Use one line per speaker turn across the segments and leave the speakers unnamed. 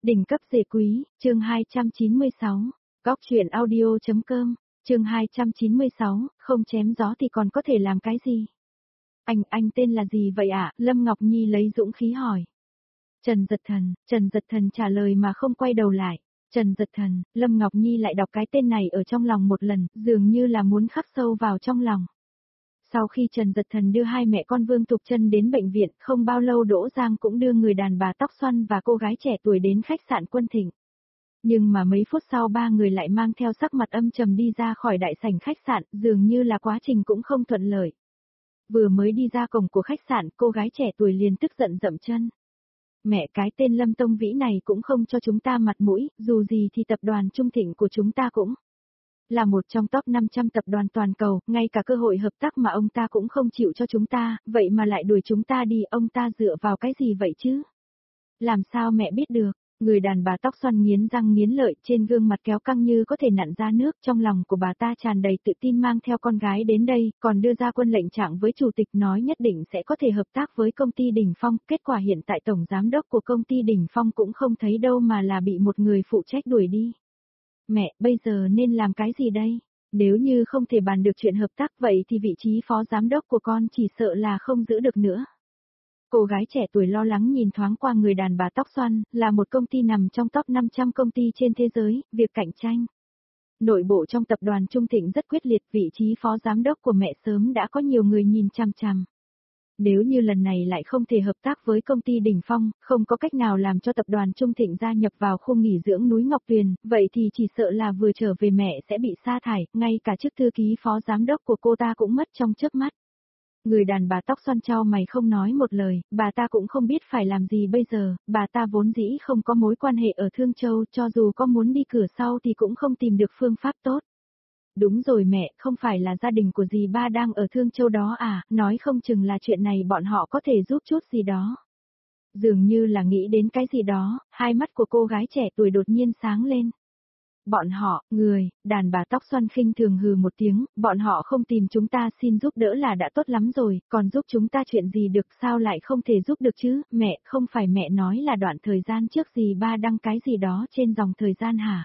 Đỉnh cấp rể quý, chương 296, Góc truyện audio.com, chương 296, không chém gió thì còn có thể làm cái gì? Anh tên là gì vậy ạ? Lâm Ngọc Nhi lấy dũng khí hỏi. Trần Giật Thần trả lời mà không quay đầu lại. Trần Giật Thần, Lâm Ngọc Nhi lại đọc cái tên này ở trong lòng một lần, dường như là muốn khắc sâu vào trong lòng. Sau khi Trần Giật Thần đưa hai mẹ con Vương Thục Trân đến bệnh viện, không bao lâu Đỗ Giang cũng đưa người đàn bà tóc xoăn và cô gái trẻ tuổi đến khách sạn Quân Thịnh. Nhưng mà mấy phút sau ba người lại mang theo sắc mặt âm trầm đi ra khỏi đại sảnh khách sạn, dường như là quá trình cũng không thuận lợi. Vừa mới đi ra cổng của khách sạn, cô gái trẻ tuổi liền tức giận dậm chân. Mẹ, cái tên Lâm Tông Vĩ này cũng không cho chúng ta mặt mũi, dù gì thì tập đoàn Trung Thịnh của chúng ta cũng là một trong top 500 tập đoàn toàn cầu, ngay cả cơ hội hợp tác mà ông ta cũng không chịu cho chúng ta, vậy mà lại đuổi chúng ta đi, ông ta dựa vào cái gì vậy chứ? Làm sao mẹ biết được? Người đàn bà tóc xoăn nghiến răng nghiến lợi, trên gương mặt kéo căng như có thể nặn ra nước, trong lòng của bà ta tràn đầy tự tin mang theo con gái đến đây, còn đưa ra quân lệnh trạng với chủ tịch nói nhất định sẽ có thể hợp tác với công ty Đỉnh Phong, kết quả hiện tại tổng giám đốc của công ty Đỉnh Phong cũng không thấy đâu mà là bị một người phụ trách đuổi đi. Mẹ, bây giờ nên làm cái gì đây? Nếu như không thể bàn được chuyện hợp tác vậy thì vị trí phó giám đốc của con chỉ sợ là không giữ được nữa. Cô gái trẻ tuổi lo lắng nhìn thoáng qua người đàn bà tóc xoăn, là một công ty nằm trong top 500 công ty trên thế giới, việc cạnh tranh. Nội bộ trong tập đoàn Trung Thịnh rất quyết liệt, vị trí phó giám đốc của mẹ sớm đã có nhiều người nhìn chằm chằm. Nếu như lần này lại không thể hợp tác với công ty Đỉnh Phong, không có cách nào làm cho tập đoàn Trung Thịnh gia nhập vào khu nghỉ dưỡng núi Ngọc Tuyền, vậy thì chỉ sợ là vừa trở về mẹ sẽ bị sa thải, ngay cả chức thư ký phó giám đốc của cô ta cũng mất trong chớp mắt. Người đàn bà tóc xoăn chau mày không nói một lời, bà ta cũng không biết phải làm gì bây giờ, bà ta vốn dĩ không có mối quan hệ ở Thương Châu, cho dù có muốn đi cửa sau thì cũng không tìm được phương pháp tốt. Đúng rồi mẹ, không phải là gia đình của dì ba đang ở Thương Châu đó à, nói không chừng là chuyện này bọn họ có thể giúp chút gì đó. Dường như là nghĩ đến cái gì đó, hai mắt của cô gái trẻ tuổi đột nhiên sáng lên. Bọn họ, đàn bà tóc xoăn khinh thường hừ một tiếng, bọn họ không tìm chúng ta xin giúp đỡ là đã tốt lắm rồi, còn giúp chúng ta chuyện gì được, sao lại không thể giúp được chứ, mẹ, không phải mẹ nói là đoạn thời gian trước dì ba đăng cái gì đó trên dòng thời gian hả?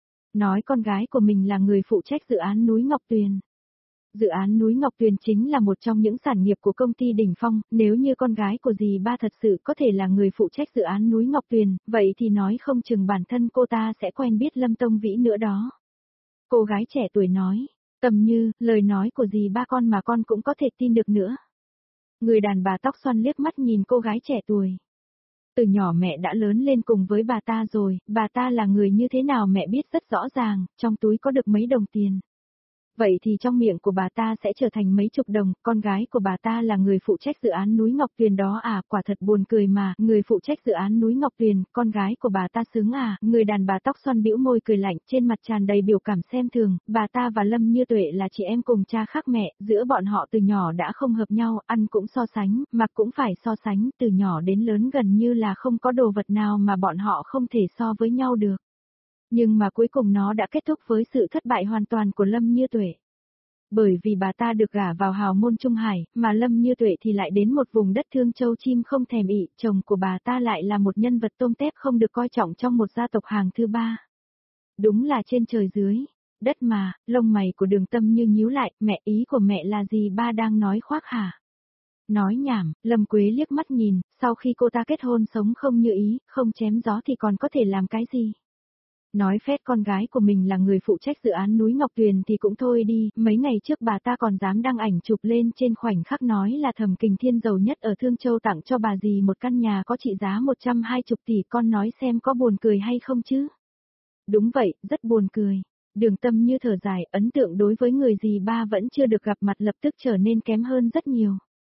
Nói con gái của mình là người phụ trách dự án núi Ngọc Tuyền. Dự án núi Ngọc Tuyền chính là một trong những sản nghiệp của công ty Đỉnh Phong, nếu như con gái của dì ba thật sự có thể là người phụ trách dự án núi Ngọc Tuyền, vậy thì nói không chừng bản thân cô ta sẽ quen biết Lâm Tông Vĩ nữa đó. Cô gái trẻ tuổi nói, tầm như, lời nói của dì ba con mà con cũng có thể tin được nữa. Người đàn bà tóc xoăn liếc mắt nhìn cô gái trẻ tuổi. Từ nhỏ mẹ đã lớn lên cùng với bà ta rồi, bà ta là người như thế nào mẹ biết rất rõ ràng, trong túi có được mấy đồng tiền. Vậy thì trong miệng của bà ta sẽ trở thành mấy chục đồng, con gái của bà ta là người phụ trách dự án núi Ngọc Tuyền đó à, quả thật buồn cười mà, người phụ trách dự án núi Ngọc Tuyền, con gái của bà ta xứng à, người đàn bà tóc xoăn bĩu môi cười lạnh, trên mặt tràn đầy biểu cảm xem thường, bà ta và Lâm Như Tuệ là chị em cùng cha khác mẹ, giữa bọn họ từ nhỏ đã không hợp nhau, ăn cũng so sánh, mặc cũng phải so sánh, từ nhỏ đến lớn gần như là không có đồ vật nào mà bọn họ không thể so với nhau được. Nhưng mà cuối cùng nó đã kết thúc với sự thất bại hoàn toàn của Lâm Như Tuệ. Bởi vì bà ta được gả vào hào môn Trung Hải, mà Lâm Như Tuệ thì lại đến một vùng đất Thương Châu chim không thèm ị, chồng của bà ta lại là một nhân vật tôm tép không được coi trọng trong một gia tộc hàng thứ ba. Đúng là trên trời dưới, đất mà, lông mày của Đường Tâm Như nhíu lại, mẹ, ý của mẹ là gì ba đang nói khoác hả? Nói nhảm, Lâm Quế liếc mắt nhìn, sau khi cô ta kết hôn sống không như ý, không chém gió thì còn có thể làm cái gì? Nói phét con gái của mình là người phụ trách dự án núi Ngọc Tuyền thì cũng thôi đi, mấy ngày trước bà ta còn dám đăng ảnh chụp lên trên khoảnh khắc nói là Thẩm Kình Thiên giàu nhất ở Thương Châu tặng cho bà dì một căn nhà có trị giá 120 tỷ, con nói xem có buồn cười hay không chứ? Đúng vậy, rất buồn cười. Đường Tâm Như thở dài, ấn tượng đối với người dì ba vẫn chưa được gặp mặt lập tức trở nên kém hơn rất nhiều.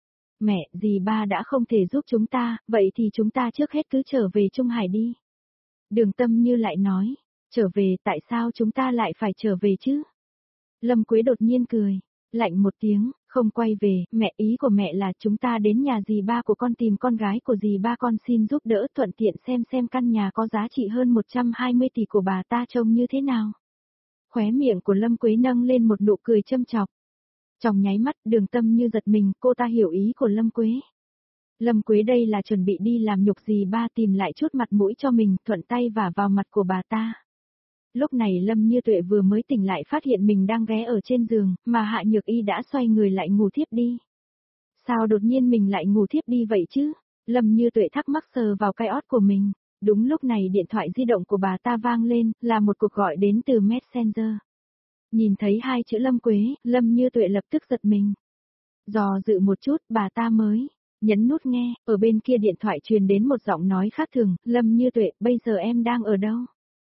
Mẹ, dì ba đã không thể giúp chúng ta, vậy thì chúng ta trước hết cứ trở về Trung Hải đi. Đường Tâm Như lại nói. Trở về, tại sao chúng ta lại phải trở về chứ? Lâm Quế đột nhiên cười, lạnh một tiếng, không quay về, mẹ, ý của mẹ là chúng ta đến nhà dì ba của con tìm con gái của dì ba con xin giúp đỡ, thuận tiện xem căn nhà có giá trị hơn 120 tỷ của bà ta trông như thế nào. Khóe miệng của Lâm Quế nâng lên một nụ cười châm chọc. Trong nháy mắt, Đường Tâm Như giật mình, cô ta hiểu ý của Lâm Quế. Lâm Quế đây là chuẩn bị đi làm nhục gì ba, tìm lại chút mặt mũi cho mình, thuận tay vả vào mặt của bà ta. Lúc này Lâm Như Tuệ vừa mới tỉnh lại phát hiện mình đang ghé ở trên giường, mà Hạ Nhược Y đã xoay người lại ngủ thiếp đi. Sao đột nhiên mình lại ngủ thiếp đi vậy chứ? Lâm Như Tuệ thắc mắc sờ vào cái ót của mình. Đúng lúc này điện thoại di động của bà ta vang lên, là một cuộc gọi đến từ Messenger. Nhìn thấy hai chữ Lâm Quế, Lâm Như Tuệ lập tức giật mình. Dò dự một chút, bà ta mới nhấn nút nghe, ở bên kia điện thoại truyền đến một giọng nói khác thường, Lâm Như Tuệ, bây giờ em đang ở đâu?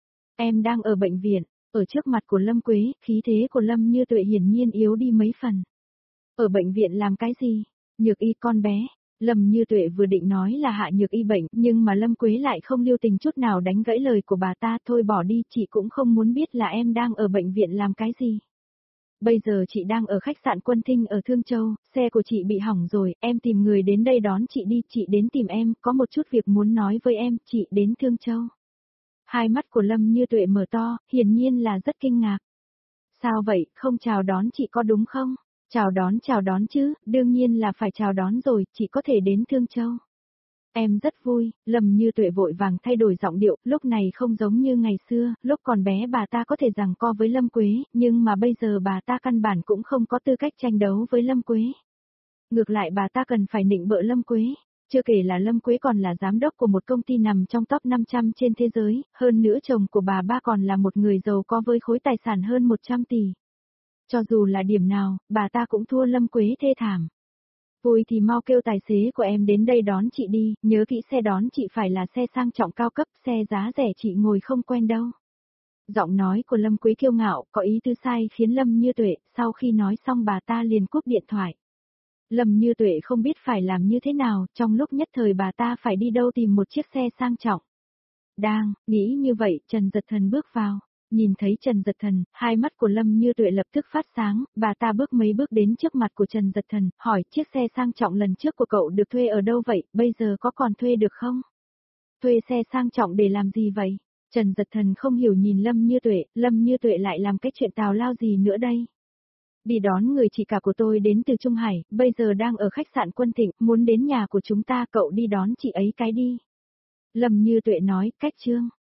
Em đang ở bệnh viện, ở trước mặt của Lâm Quế, khí thế của Lâm Như Tuệ hiển nhiên yếu đi mấy phần. Ở bệnh viện làm cái gì? Nhược Y con bé. Lâm Như Tuệ vừa định nói là Hạ Nhược Y bệnh, nhưng mà Lâm Quế lại không lưu tình chút nào đánh gãy lời của bà ta, thôi bỏ đi, chị cũng không muốn biết là em đang ở bệnh viện làm cái gì. Bây giờ chị đang ở khách sạn Quân Thinh ở Thương Châu, xe của chị bị hỏng rồi, em tìm người đến đây đón chị đi, chị đến tìm em, có một chút việc muốn nói với em, chị đến Thương Châu. Hai mắt của Lâm Như Tuệ mở to, hiển nhiên là rất kinh ngạc. Sao vậy, không chào đón chị có đúng không? Chào đón chứ, đương nhiên là phải chào đón rồi, chị có thể đến Thương Châu. Em rất vui, Lâm Như Tuệ vội vàng thay đổi giọng điệu, lúc này không giống như ngày xưa, lúc còn bé bà ta có thể giằng co với Lâm Quế, nhưng mà bây giờ bà ta căn bản cũng không có tư cách tranh đấu với Lâm Quế. Ngược lại bà ta cần phải nịnh bợ Lâm Quế. Chưa kể là Lâm Quế còn là giám đốc của một công ty nằm trong top 500 trên thế giới, hơn nữa chồng của bà ba còn là một người giàu có với khối tài sản hơn 100 tỷ. Cho dù là điểm nào, bà ta cũng thua Lâm Quế thê thảm. Vui thì mau kêu tài xế của em đến đây đón chị đi, nhớ kỹ xe đón chị phải là xe sang trọng cao cấp, xe giá rẻ chị ngồi không quen đâu. Giọng nói của Lâm Quế kiêu ngạo, có ý tứ sai khiến Lâm Như Tuệ, sau khi nói xong bà ta liền cúp điện thoại. Lâm Như Tuệ không biết phải làm như thế nào, trong lúc nhất thời bà ta phải đi đâu tìm một chiếc xe sang trọng. Đang nghĩ như vậy, Trần Dật Thần bước vào. Nhìn thấy Trần Dật Thần, hai mắt của Lâm Như Tuệ lập tức phát sáng, bà ta bước mấy bước đến trước mặt của Trần Dật Thần, hỏi chiếc xe sang trọng lần trước của cậu được thuê ở đâu vậy, bây giờ có còn thuê được không? Thuê xe sang trọng để làm gì vậy? Trần Dật Thần không hiểu nhìn Lâm Như Tuệ lại làm cái chuyện tào lao gì nữa đây? Đi đón người chị cả của tôi đến từ Trung Hải, bây giờ đang ở khách sạn Quân Thịnh, muốn đến nhà của chúng ta, cậu đi đón chị ấy cái đi. Lâm Như Tuệ nói, cách trương.